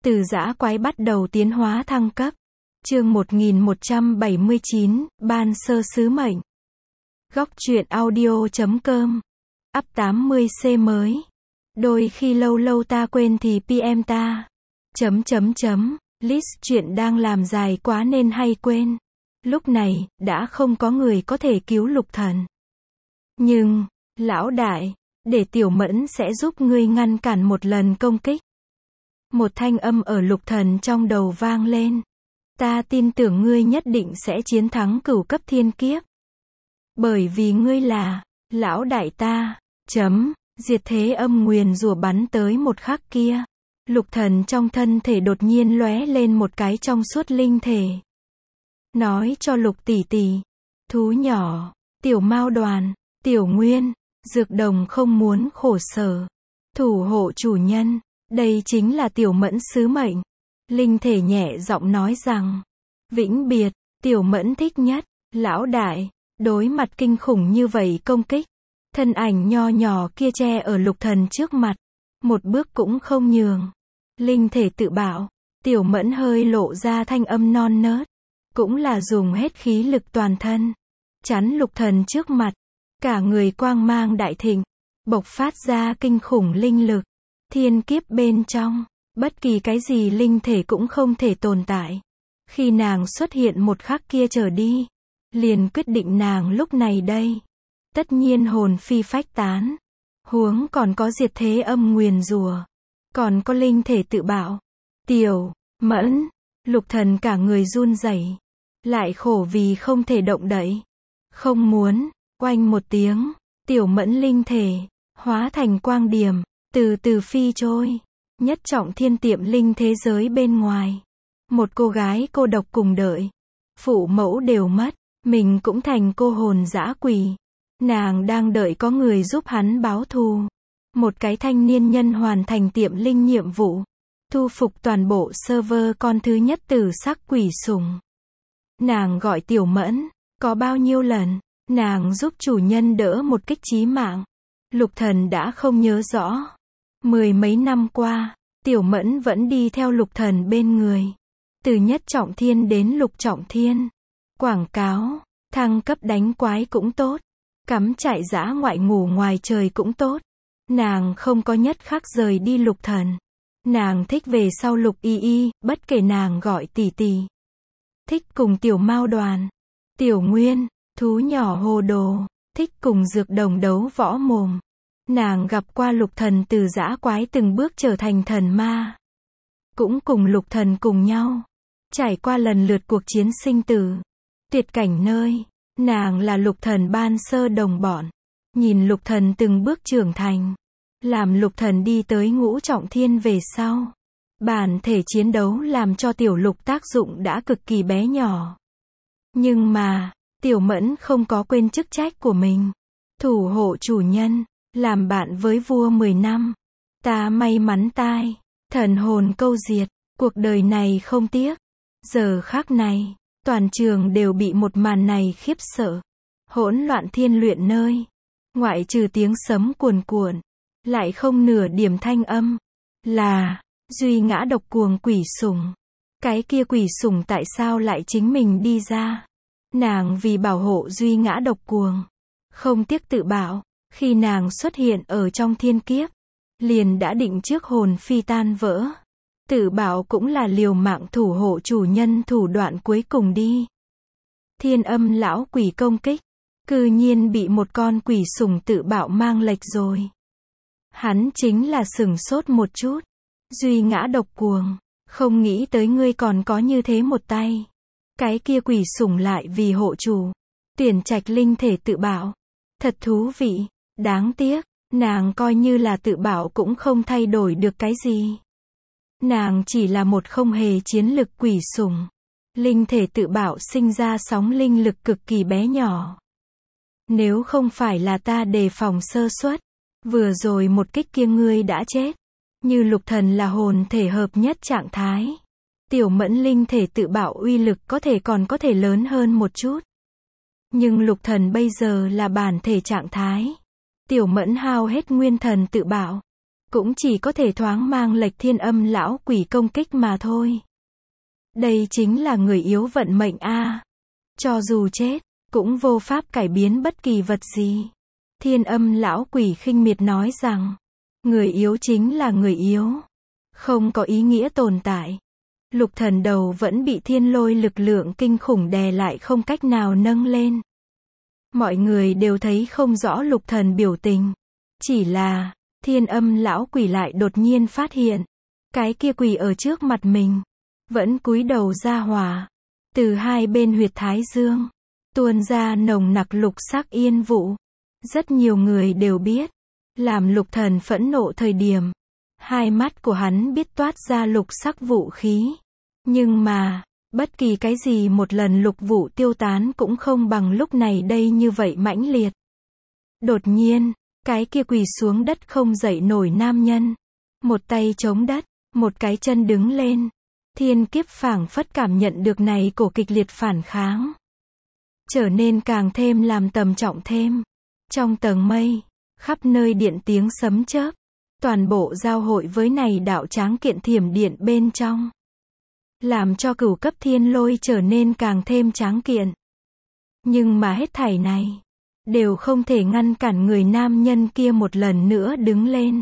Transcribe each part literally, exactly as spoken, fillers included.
Từ dã quái bắt đầu tiến hóa thăng cấp. Chương một nghìn một trăm bảy mươi chín, Ban sơ sứ mệnh. Góc truyện audio chấm com. Up tám mươi C mới. Đôi khi lâu lâu ta quên thì pê em ta. Chấm chấm chấm. List chuyện đang làm dài quá nên hay quên. Lúc này, đã không có người có thể cứu Lục Thần. Nhưng, lão đại, để Tiểu Mẫn sẽ giúp ngươi ngăn cản một lần công kích. Một thanh âm ở Lục Thần trong đầu vang lên. Ta tin tưởng ngươi nhất định sẽ chiến thắng cửu cấp thiên kiếp. Bởi vì ngươi là lão đại ta. Chấm, diệt thế âm nguyền rủa bắn tới một khắc kia. Lục Thần trong thân thể đột nhiên lóe lên một cái trong suốt linh thể. Nói cho Lục tỷ tỷ, thú nhỏ, Tiểu Mao Đoàn, Tiểu Nguyên, Dược Đồng không muốn khổ sở. Thủ hộ chủ nhân, đây chính là Tiểu Mẫn sứ mệnh. Linh thể nhẹ giọng nói rằng, vĩnh biệt, Tiểu Mẫn thích nhất, lão đại, đối mặt kinh khủng như vậy công kích. Thân ảnh nho nhỏ kia che ở Lục Thần trước mặt, một bước cũng không nhường. Linh thể tự bảo, Tiểu Mẫn hơi lộ ra thanh âm non nớt, cũng là dùng hết khí lực toàn thân, chắn Lục Thần trước mặt, cả người quang mang đại thịnh, bộc phát ra kinh khủng linh lực, thiên kiếp bên trong, bất kỳ cái gì linh thể cũng không thể tồn tại. Khi nàng xuất hiện một khắc kia trở đi, liền quyết định nàng lúc này đây, tất nhiên hồn phi phách tán. Huống còn có diệt thế âm nguyền rủa, còn có linh thể tự bảo. Tiểu Mẫn, Lục Thần cả người run rẩy, lại khổ vì không thể động đậy. Không muốn, oanh một tiếng, Tiểu Mẫn linh thể hóa thành quang điểm, từ từ phi trôi, nhất trọng thiên tiệm linh thế giới bên ngoài. Một cô gái cô độc cùng đợi, phụ mẫu đều mất, mình cũng thành cô hồn dã quỷ. Nàng đang đợi có người giúp hắn báo thù. Một cái thanh niên nhân hoàn thành tiệm linh nhiệm vụ, thu phục toàn bộ server con thứ nhất tử sắc quỷ sủng. Nàng gọi Tiểu Mẫn, có bao nhiêu lần, nàng giúp chủ nhân đỡ một kích chí mạng. Lục Thần đã không nhớ rõ. Mười mấy năm qua, Tiểu Mẫn vẫn đi theo Lục Thần bên người. Từ nhất trọng thiên đến lục trọng thiên. Quảng cáo, thăng cấp đánh quái cũng tốt. Cắm trại dã ngoại ngủ ngoài trời cũng tốt. Nàng không có nhất khắc rời đi Lục Thần. Nàng thích về sau Lục Y Y, bất kể nàng gọi tỷ tỷ. Thích cùng Tiểu Mao Đoàn, Tiểu Nguyên, thú nhỏ hồ đồ, thích cùng Dược Đồng đấu võ mồm. Nàng gặp qua Lục Thần từ dã quái từng bước trở thành thần ma. Cũng cùng Lục Thần cùng nhau, trải qua lần lượt cuộc chiến sinh tử, tuyệt cảnh nơi. Nàng là Lục Thần ban sơ đồng bọn. Nhìn Lục Thần từng bước trưởng thành, làm Lục Thần đi tới ngũ trọng thiên về sau. Bản thể chiến đấu làm cho Tiểu Lục tác dụng đã cực kỳ bé nhỏ. Nhưng mà, Tiểu Mẫn không có quên chức trách của mình. Thủ hộ chủ nhân, làm bạn với vua mười năm. Ta may mắn tai, thần hồn câu diệt, cuộc đời này không tiếc. Giờ khắc này, toàn trường đều bị một màn này khiếp sợ. Hỗn loạn thiên luyện nơi, ngoại trừ tiếng sấm cuồn cuộn, lại không nửa điểm thanh âm. Là duy ngã độc cuồng quỷ sủng. Cái kia quỷ sủng tại sao lại chính mình đi ra? Nàng vì bảo hộ duy ngã độc cuồng, không tiếc tự bảo. Khi nàng xuất hiện ở trong thiên kiếp, liền đã định trước hồn phi tan vỡ. Tự bảo cũng là liều mạng thủ hộ chủ nhân thủ đoạn cuối cùng đi. Thiên âm lão quỷ công kích, cư nhiên bị một con quỷ sủng tự bảo mang lệch rồi. Hắn chính là sửng sốt một chút. Duy ngã độc cuồng, không nghĩ tới ngươi còn có như thế một tay. Cái kia quỷ sủng lại vì hộ chủ, tuyển trạch linh thể tự bảo. Thật thú vị, đáng tiếc, nàng coi như là tự bảo cũng không thay đổi được cái gì. Nàng chỉ là một không hề chiến lực quỷ sủng. Linh thể tự bảo sinh ra sóng linh lực cực kỳ bé nhỏ. Nếu không phải là ta đề phòng sơ suất, vừa rồi một kích kia ngươi đã chết. Như Lục Thần là hồn thể hợp nhất trạng thái, Tiểu Mẫn linh thể tự bảo uy lực có thể còn có thể lớn hơn một chút. Nhưng Lục Thần bây giờ là bản thể trạng thái. Tiểu Mẫn hao hết nguyên thần tự bảo, cũng chỉ có thể thoáng mang lệch thiên âm lão quỷ công kích mà thôi. Đây chính là người yếu vận mệnh a. Cho dù chết, cũng vô pháp cải biến bất kỳ vật gì. Thiên âm lão quỷ khinh miệt nói rằng, người yếu chính là người yếu, không có ý nghĩa tồn tại. Lục Thần đầu vẫn bị thiên lôi lực lượng kinh khủng đè lại không cách nào nâng lên. Mọi người đều thấy không rõ Lục Thần biểu tình. Chỉ là, thiên âm lão quỷ lại đột nhiên phát hiện, cái kia quỷ ở trước mặt mình, vẫn cúi đầu ra hỏa. Từ hai bên huyệt thái dương, tuôn ra nồng nặc lục sắc yên vụ. Rất nhiều người đều biết, làm Lục Thần phẫn nộ thời điểm, hai mắt của hắn biết toát ra lục sắc vũ khí. Nhưng mà, bất kỳ cái gì một lần lục vụ tiêu tán cũng không bằng lúc này đây như vậy mãnh liệt. Đột nhiên, cái kia quỳ xuống đất không dậy nổi nam nhân, một tay chống đất, một cái chân đứng lên. Thiên kiếp phảng phất cảm nhận được này cổ kịch liệt phản kháng, trở nên càng thêm làm tầm trọng thêm. Trong tầng mây, khắp nơi điện tiếng sấm chớp, toàn bộ giao hội với này đạo tráng kiện thiểm điện bên trong, làm cho cửu cấp thiên lôi trở nên càng thêm tráng kiện. Nhưng mà hết thảy này, đều không thể ngăn cản người nam nhân kia một lần nữa đứng lên.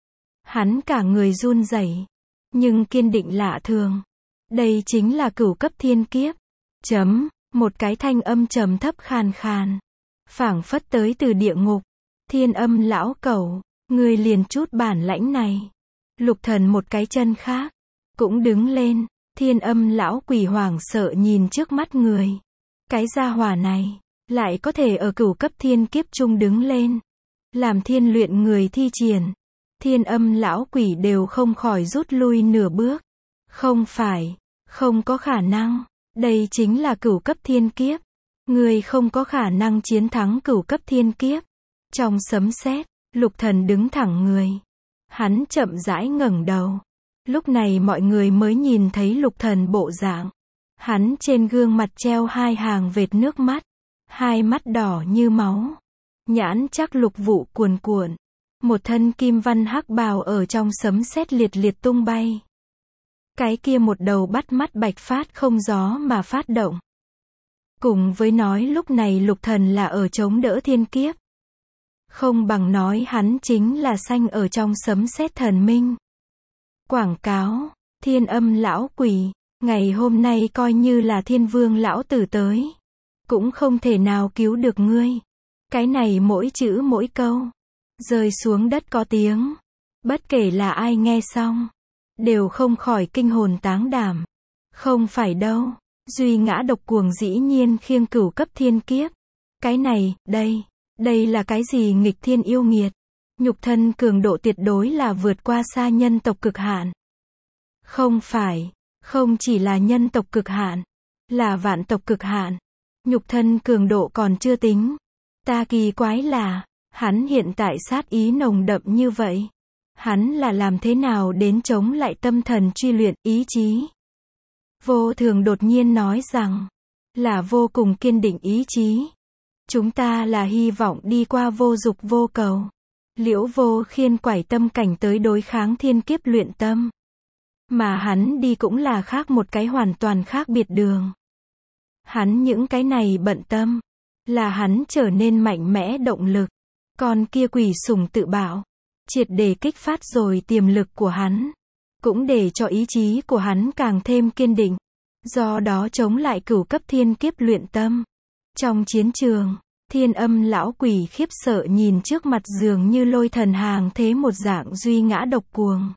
Hắn cả người run rẩy, nhưng kiên định lạ thường. Đây chính là cửu cấp thiên kiếp. Chấm, một cái thanh âm trầm thấp khàn khàn, phảng phất tới từ địa ngục. Thiên âm lão cẩu, ngươi liền chút bản lãnh này. Lục Thần một cái chân khác, cũng đứng lên. Thiên âm lão quỷ hoảng sợ nhìn trước mắt người. Cái gia hỏa này, lại có thể ở cửu cấp thiên kiếp trung đứng lên. Làm thiên luyện người thi triển. Thiên âm lão quỷ đều không khỏi rút lui nửa bước. Không phải, không có khả năng. Đây chính là cửu cấp thiên kiếp. Người không có khả năng chiến thắng cửu cấp thiên kiếp. Trong sấm sét, Lục Thần đứng thẳng người. Hắn chậm rãi ngẩng đầu. Lúc này mọi người mới nhìn thấy Lục Thần bộ dạng. Hắn trên gương mặt treo hai hàng vệt nước mắt. Hai mắt đỏ như máu. Nhãn chắc lục vụ cuồn cuộn. Một thân kim văn hắc bào ở trong sấm sét liệt liệt tung bay. Cái kia một đầu bắt mắt bạch phát không gió mà phát động. Cùng với nói lúc này Lục Thần là ở chống đỡ thiên kiếp. Không bằng nói hắn chính là sanh ở trong sấm sét thần minh. Quảng cáo, thiên âm lão quỷ, ngày hôm nay coi như là thiên vương lão tử tới, cũng không thể nào cứu được ngươi. Cái này mỗi chữ mỗi câu, rơi xuống đất có tiếng. Bất kể là ai nghe xong, đều không khỏi kinh hồn táng đảm. Không phải đâu, duy ngã độc cuồng dĩ nhiên khiêng cửu cấp thiên kiếp. Cái này, đây, đây là cái gì nghịch thiên yêu nghiệt. Nhục thân cường độ tuyệt đối là vượt qua xa nhân tộc cực hạn. Không phải, không chỉ là nhân tộc cực hạn, là vạn tộc cực hạn. Nhục thân cường độ còn chưa tính. Ta kỳ quái là, hắn hiện tại sát ý nồng đậm như vậy. Hắn là làm thế nào đến chống lại tâm thần truy luyện, ý chí. Vô Thường đột nhiên nói rằng, là vô cùng kiên định ý chí. Chúng ta là hy vọng đi qua vô dục vô cầu. Liễu Vô Khiên quải tâm cảnh tới đối kháng thiên kiếp luyện tâm. Mà hắn đi cũng là khác một cái hoàn toàn khác biệt đường. Hắn những cái này bận tâm, là hắn trở nên mạnh mẽ động lực. Còn kia quỷ sủng tự bảo, triệt để kích phát rồi tiềm lực của hắn. Cũng để cho ý chí của hắn càng thêm kiên định. Do đó chống lại cửu cấp thiên kiếp luyện tâm. Trong chiến trường, thiên âm lão quỷ khiếp sợ nhìn trước mặt dường như lôi thần hàng thế một dạng duy ngã độc cuồng.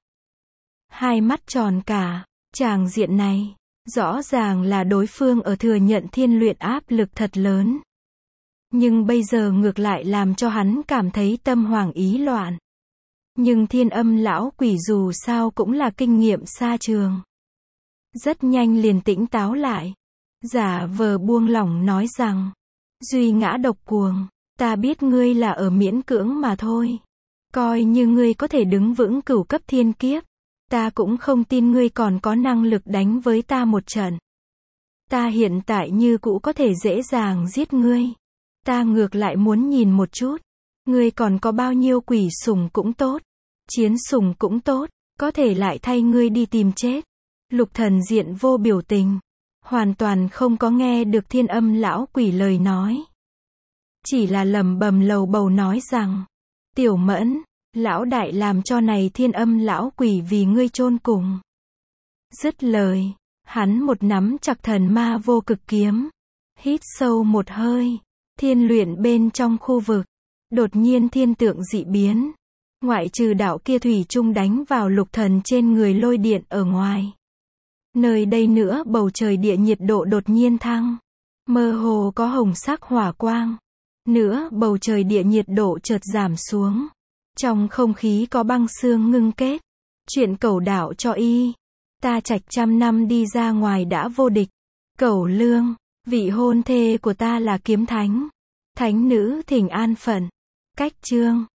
Hai mắt tròn cả, tràng diện này, rõ ràng là đối phương ở thừa nhận thiên luyện áp lực thật lớn. Nhưng bây giờ ngược lại làm cho hắn cảm thấy tâm hoảng ý loạn. Nhưng thiên âm lão quỷ dù sao cũng là kinh nghiệm xa trường. Rất nhanh liền tỉnh táo lại. Giả vờ buông lỏng nói rằng, duy ngã độc cuồng, ta biết ngươi là ở miễn cưỡng mà thôi. Coi như ngươi có thể đứng vững cửu cấp thiên kiếp, ta cũng không tin ngươi còn có năng lực đánh với ta một trận. Ta hiện tại như cũ có thể dễ dàng giết ngươi. Ta ngược lại muốn nhìn một chút, ngươi còn có bao nhiêu quỷ sủng cũng tốt. Chiến sủng cũng tốt, có thể lại thay ngươi đi tìm chết. Lục Thần diện vô biểu tình, hoàn toàn không có nghe được Thiên Âm lão quỷ lời nói. Chỉ là lẩm bẩm lầu bầu nói rằng, Tiểu Mẫn, lão đại làm cho này Thiên Âm lão quỷ vì ngươi chôn cùng. Dứt lời, hắn một nắm chặt thần ma vô cực kiếm, hít sâu một hơi, thiên luyện bên trong khu vực, đột nhiên thiên tượng dị biến, ngoại trừ đạo kia thủy chung đánh vào Lục Thần trên người lôi điện ở ngoài. Nơi đây nữa bầu trời địa nhiệt độ đột nhiên thăng, mơ hồ có hồng sắc hỏa quang, nữa bầu trời địa nhiệt độ chợt giảm xuống, trong không khí có băng xương ngưng kết. Chuyện Cẩu đạo cho y, ta trạch trăm năm đi ra ngoài đã vô địch. Cẩu Lương, vị hôn thê của ta là kiếm thánh, thánh nữ thỉnh an phận. Cách chương